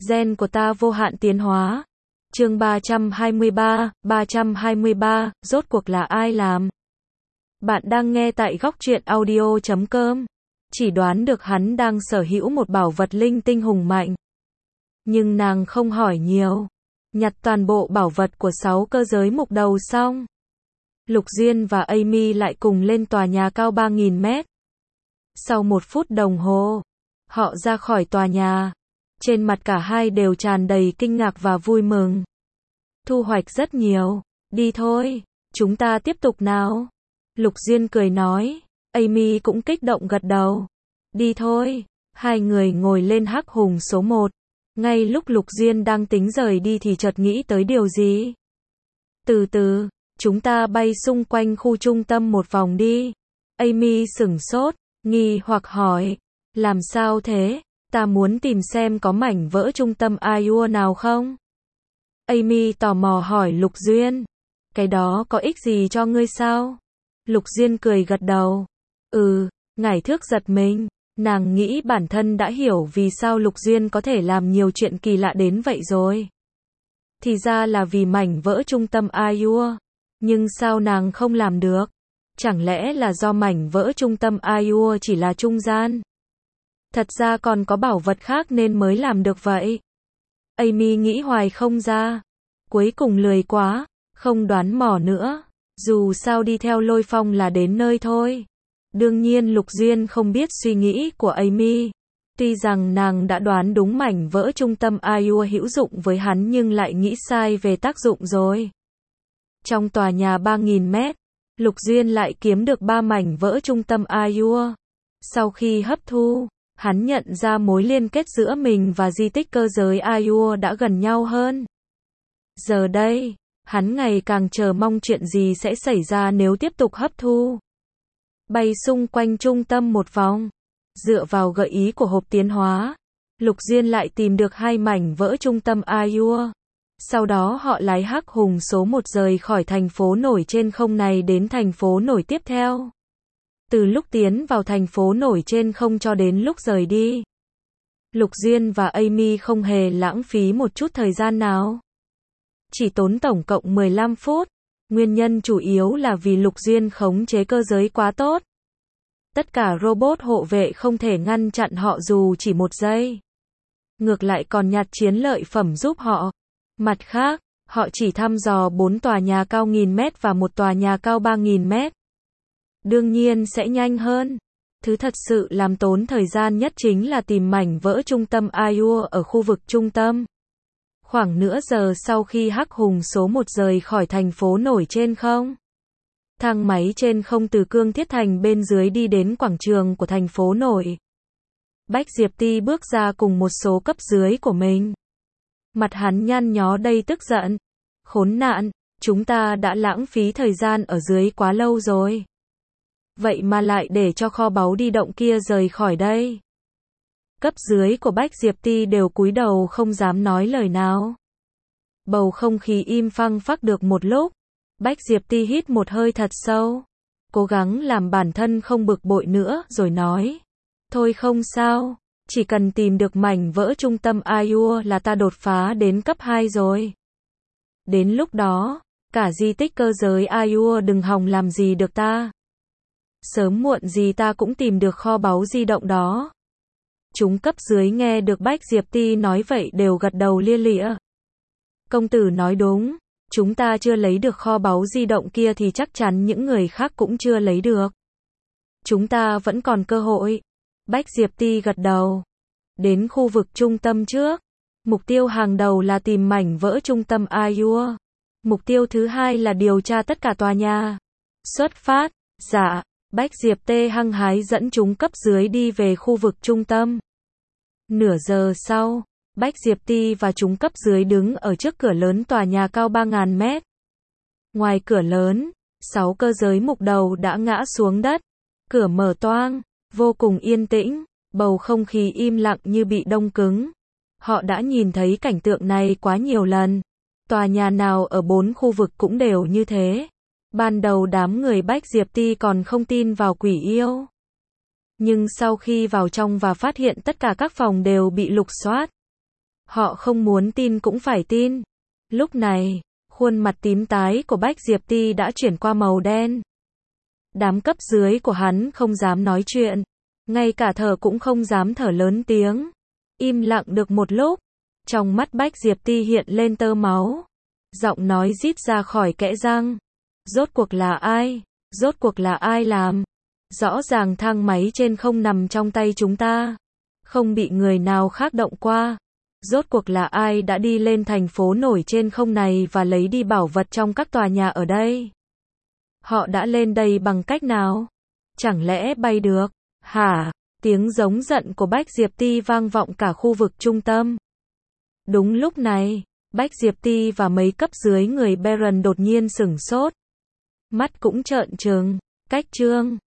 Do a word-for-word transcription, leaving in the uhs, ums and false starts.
Gen của ta vô hạn tiến hóa. Chương ba trăm hai mươi ba, ba trăm hai mươi ba, rốt cuộc là ai làm? Bạn đang nghe tại góc truyện audio chấm com. Chỉ đoán được hắn đang sở hữu một bảo vật linh tinh hùng mạnh. Nhưng nàng không hỏi nhiều. Nhặt toàn bộ bảo vật của sáu cơ giới mục đầu xong. Lục Duyên và Amy lại cùng lên tòa nhà cao ba nghìn mét. Sau một phút đồng hồ, họ ra khỏi tòa nhà. Trên mặt cả hai đều tràn đầy kinh ngạc và vui mừng. Thu hoạch rất nhiều. Đi thôi, chúng ta tiếp tục nào. Lục Duyên cười nói. Amy cũng kích động gật đầu. Đi thôi. Hai người ngồi lên hắc hùng số một. Ngay lúc Lục Duyên đang tính rời đi thì chợt nghĩ tới điều gì. Từ từ, chúng ta bay xung quanh khu trung tâm một vòng đi. Amy sửng sốt, nghi hoặc hỏi. Làm sao thế? Ta muốn tìm xem có mảnh vỡ trung tâm i u nào không? Amy tò mò hỏi Lục Duyên. Cái đó có ích gì cho ngươi sao? Lục Duyên cười gật đầu. Ừ, ngải thước giật mình. Nàng nghĩ bản thân đã hiểu vì sao Lục Duyên có thể làm nhiều chuyện kỳ lạ đến vậy rồi. Thì ra là vì mảnh vỡ trung tâm i u. Nhưng sao nàng không làm được? Chẳng lẽ là do mảnh vỡ trung tâm i u chỉ là trung gian? Thật ra còn có bảo vật khác nên mới làm được vậy. Amy nghĩ hoài không ra. Cuối cùng lười quá, không đoán mò nữa. Dù sao đi theo Lôi Phong là đến nơi thôi. Đương nhiên Lục Duyên không biết suy nghĩ của Amy. Tuy rằng nàng đã đoán đúng mảnh vỡ trung tâm i u hữu dụng với hắn nhưng lại nghĩ sai về tác dụng rồi. Trong tòa nhà ba nghìn mét, Lục Duyên lại kiếm được ba mảnh vỡ trung tâm i u. Sau khi hấp thu, hắn nhận ra mối liên kết giữa mình và di tích cơ giới i u đã gần nhau hơn. Giờ đây, hắn ngày càng chờ mong chuyện gì sẽ xảy ra nếu tiếp tục hấp thu. Bay xung quanh trung tâm một vòng. Dựa vào gợi ý của hộp tiến hóa, Lục Duyên lại tìm được hai mảnh vỡ trung tâm i u. Sau đó họ lái hắc hùng số một rời khỏi thành phố nổi trên không này đến thành phố nổi tiếp theo. Từ lúc tiến vào thành phố nổi trên không cho đến lúc rời đi, Lục Duyên và Amy không hề lãng phí một chút thời gian nào. Chỉ tốn tổng cộng mười lăm phút. Nguyên nhân chủ yếu là vì Lục Duyên khống chế cơ giới quá tốt. Tất cả robot hộ vệ không thể ngăn chặn họ dù chỉ một giây. Ngược lại còn nhặt chiến lợi phẩm giúp họ. Mặt khác, họ chỉ thăm dò bốn tòa nhà cao nghìn mét và một tòa nhà cao ba nghìn mét. Đương nhiên sẽ nhanh hơn. Thứ thật sự làm tốn thời gian nhất chính là tìm mảnh vỡ trung tâm i u ở khu vực trung tâm. Khoảng nửa giờ sau khi hắc hùng số một rời khỏi thành phố nổi trên không. Thang máy trên không từ Cương Thiết Thành bên dưới đi đến quảng trường của thành phố nổi. Bách Diệp Ti bước ra cùng một số cấp dưới của mình. Mặt hắn nhăn nhó đầy tức giận. Khốn nạn, chúng ta đã lãng phí thời gian ở dưới quá lâu rồi. Vậy mà lại để cho kho báu đi động kia rời khỏi đây. Cấp dưới của Bách Diệp Ti đều cúi đầu không dám nói lời nào. Bầu không khí im phăng phắc được một lúc. Bách Diệp Ti hít một hơi thật sâu. Cố gắng làm bản thân không bực bội nữa rồi nói. Thôi không sao. Chỉ cần tìm được mảnh vỡ trung tâm i u là ta đột phá đến cấp hai rồi. Đến lúc đó, cả di tích cơ giới i u đừng hòng làm gì được ta. Sớm muộn gì ta cũng tìm được kho báu di động đó. Chúng cấp dưới nghe được Bách Diệp Ti nói vậy đều gật đầu lia lịa. Công tử nói đúng, chúng ta chưa lấy được kho báu di động kia thì chắc chắn những người khác cũng chưa lấy được. Chúng ta vẫn còn cơ hội. Bách Diệp Ti gật đầu. Đến khu vực trung tâm trước. Mục tiêu hàng đầu là tìm mảnh vỡ trung tâm i u. Mục tiêu thứ hai là điều tra tất cả tòa nhà. Xuất phát. Dạ. Bách Diệp Tê hăng hái dẫn chúng cấp dưới đi về khu vực trung tâm. Nửa giờ sau, Bách Diệp Ti và chúng cấp dưới đứng ở trước cửa lớn tòa nhà cao ba nghìn mét. Ngoài cửa lớn, sáu cơ giới mục đầu đã ngã xuống đất. Cửa mở toang, vô cùng yên tĩnh, bầu không khí im lặng như bị đông cứng. Họ đã nhìn thấy cảnh tượng này quá nhiều lần. Tòa nhà nào ở bốn khu vực cũng đều như thế. Ban đầu đám người Bách Diệp Ti còn không tin vào quỷ yêu. Nhưng sau khi vào trong và phát hiện tất cả các phòng đều bị lục soát, Họ không muốn tin cũng phải tin. Lúc này, khuôn mặt tím tái của Bách Diệp Ti đã chuyển qua màu đen. Đám cấp dưới của hắn không dám nói chuyện, ngay cả thở cũng không dám thở lớn tiếng. Im lặng được một lúc, trong mắt Bách Diệp Ti hiện lên tơ máu. Giọng nói rít ra khỏi kẽ răng. Rốt cuộc là ai? Rốt cuộc là ai làm? Rõ ràng thang máy trên không nằm trong tay chúng ta, không bị người nào khác động qua. Rốt cuộc là ai đã đi lên thành phố nổi trên không này và lấy đi bảo vật trong các tòa nhà ở đây? Họ đã lên đây bằng cách nào? Chẳng lẽ bay được? Hả? Tiếng giống giận của Bách Diệp Ti vang vọng cả khu vực trung tâm. Đúng lúc này, Bách Diệp Ti và mấy cấp dưới người Baron đột nhiên sửng sốt. Mắt cũng trợn trừng. Cách trương.